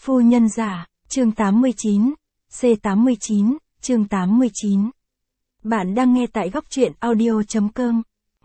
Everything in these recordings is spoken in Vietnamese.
Phu nhân giả, chương 89, C89, chương 89. Bạn đang nghe tại góc truyện audio.com.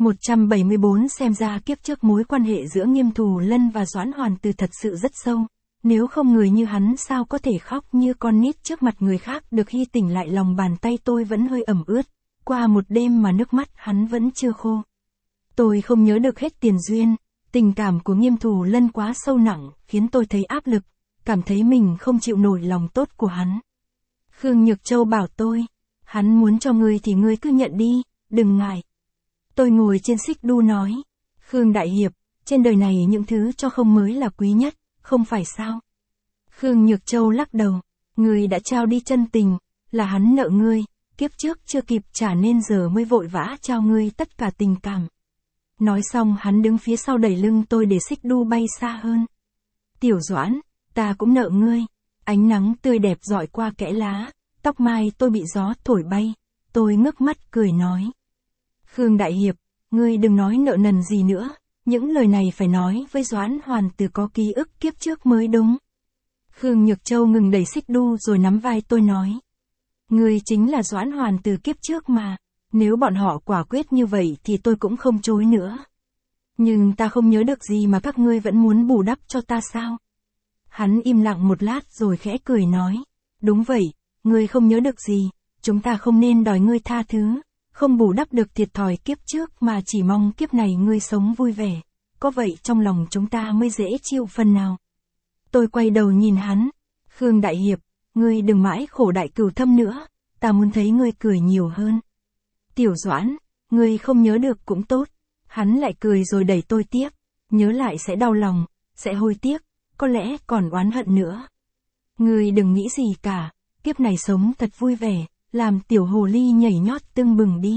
174 Xem ra kiếp trước mối quan hệ giữa Nghiêm Thù Lân và Doãn Hoàn Từ thật sự rất sâu. Nếu không người như hắn sao có thể khóc như con nít trước mặt người khác được. Hy tỉnh lại lòng bàn tay tôi vẫn hơi ẩm ướt. Qua một đêm mà nước mắt hắn vẫn chưa khô. Tôi không nhớ được hết tiền duyên. Tình cảm của Nghiêm Thù Lân quá sâu nặng, khiến tôi thấy áp lực, cảm thấy mình không chịu nổi lòng tốt của hắn. Khương Nhược Châu bảo tôi, hắn muốn cho ngươi thì ngươi cứ nhận đi, đừng ngại. Tôi ngồi trên xích đu nói, Khương Đại Hiệp, trên đời này những thứ cho không mới là quý nhất, không phải sao? Khương Nhược Châu lắc đầu, ngươi đã trao đi chân tình, là hắn nợ ngươi, kiếp trước chưa kịp trả nên giờ mới vội vã trao ngươi tất cả tình cảm. Nói xong hắn đứng phía sau đẩy lưng tôi để xích đu bay xa hơn. Tiểu Doãn, ta cũng nợ ngươi. Ánh nắng tươi đẹp rọi qua kẽ lá, tóc mai tôi bị gió thổi bay. Tôi ngước mắt cười nói. Khương Đại Hiệp, ngươi đừng nói nợ nần gì nữa, những lời này phải nói với Doãn Hoàn Từ có ký ức kiếp trước mới đúng. Khương Nhược Châu ngừng đẩy xích đu rồi nắm vai tôi nói. Ngươi chính là Doãn Hoàn Từ kiếp trước mà. Nếu bọn họ quả quyết như vậy thì tôi cũng không chối nữa. Nhưng ta không nhớ được gì mà các ngươi vẫn muốn bù đắp cho ta sao? Hắn im lặng một lát rồi khẽ cười nói. Đúng vậy, ngươi không nhớ được gì, chúng ta không nên đòi ngươi tha thứ, không bù đắp được thiệt thòi kiếp trước mà chỉ mong kiếp này ngươi sống vui vẻ. Có vậy trong lòng chúng ta mới dễ chịu phần nào. Tôi quay đầu nhìn hắn. Khương Đại Hiệp, ngươi đừng mãi khổ đại cửu thâm nữa, ta muốn thấy ngươi cười nhiều hơn. Tiểu Doãn, ngươi không nhớ được cũng tốt. Hắn lại cười rồi đẩy tôi tiếp. Nhớ lại sẽ đau lòng, sẽ hối tiếc, có lẽ còn oán hận nữa. Ngươi đừng nghĩ gì cả, kiếp này sống thật vui vẻ, làm tiểu hồ ly nhảy nhót tưng bừng đi.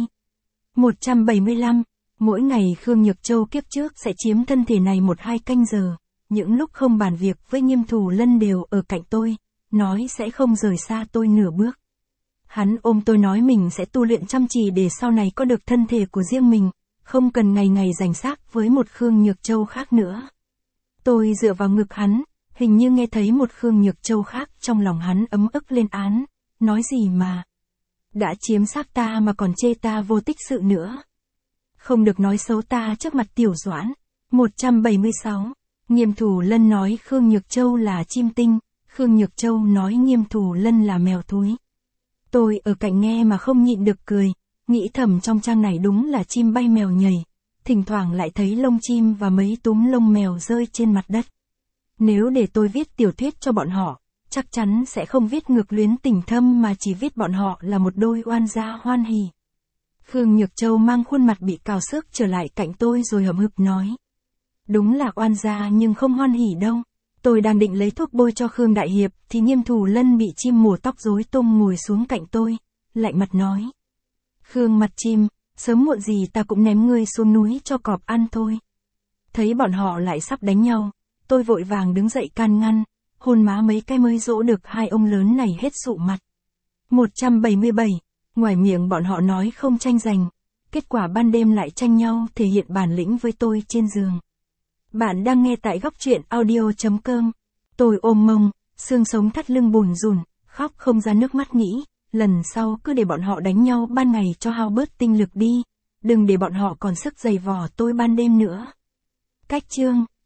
175. Mỗi ngày Khương Nhược Châu kiếp trước sẽ chiếm thân thể này 1-2 canh giờ. Những lúc không bàn việc với Nghiêm Thù Lân đều ở cạnh tôi, nói sẽ không rời xa tôi nửa bước. Hắn ôm tôi nói mình sẽ tu luyện chăm chỉ để sau này có được thân thể của riêng mình, không cần ngày ngày giành xác với một Khương Nhược Châu khác nữa. Tôi dựa vào ngực hắn, hình như nghe thấy một Khương Nhược Châu khác trong lòng hắn ấm ức lên án, nói gì mà. Đã chiếm xác ta mà còn chê ta vô tích sự nữa. Không được nói xấu ta trước mặt Tiểu Doãn. 176. Nghiêm Thù Lân nói Khương Nhược Châu là chim tinh, Khương Nhược Châu nói Nghiêm Thù Lân là mèo thúi. Tôi ở cạnh nghe mà không nhịn được cười, nghĩ thầm trong trang này đúng là chim bay mèo nhảy, thỉnh thoảng lại thấy lông chim và mấy túm lông mèo rơi trên mặt đất. Nếu để tôi viết tiểu thuyết cho bọn họ, chắc chắn sẽ không viết ngược luyến tình thâm mà chỉ viết bọn họ là một đôi oan gia hoan hỉ. Khương Nhược Châu mang khuôn mặt bị cào xước trở lại cạnh tôi rồi hậm hực nói. Đúng là oan gia nhưng không hoan hỉ đâu. Tôi đang định lấy thuốc bôi cho Khương Đại Hiệp thì Nghiêm Thù Lân bị chim mổ tóc rối tung ngồi xuống cạnh tôi, lạnh mặt nói. Khương mặt chim, sớm muộn gì ta cũng ném ngươi xuống núi cho cọp ăn thôi. Thấy bọn họ lại sắp đánh nhau, tôi vội vàng đứng dậy can ngăn, hôn má mấy cái mới dỗ được hai ông lớn này hết sụ mặt. 177. Ngoài miệng bọn họ nói không tranh giành, kết quả ban đêm lại tranh nhau thể hiện bản lĩnh với tôi trên giường. Bạn đang nghe tại góc truyện audio.com. Tôi ôm mông, xương sống thắt lưng bùn rùn, khóc không ra nước mắt nghĩ, lần sau cứ để bọn họ đánh nhau ban ngày cho hao bớt tinh lực đi, đừng để bọn họ còn sức giày vò tôi ban đêm nữa. Cách chương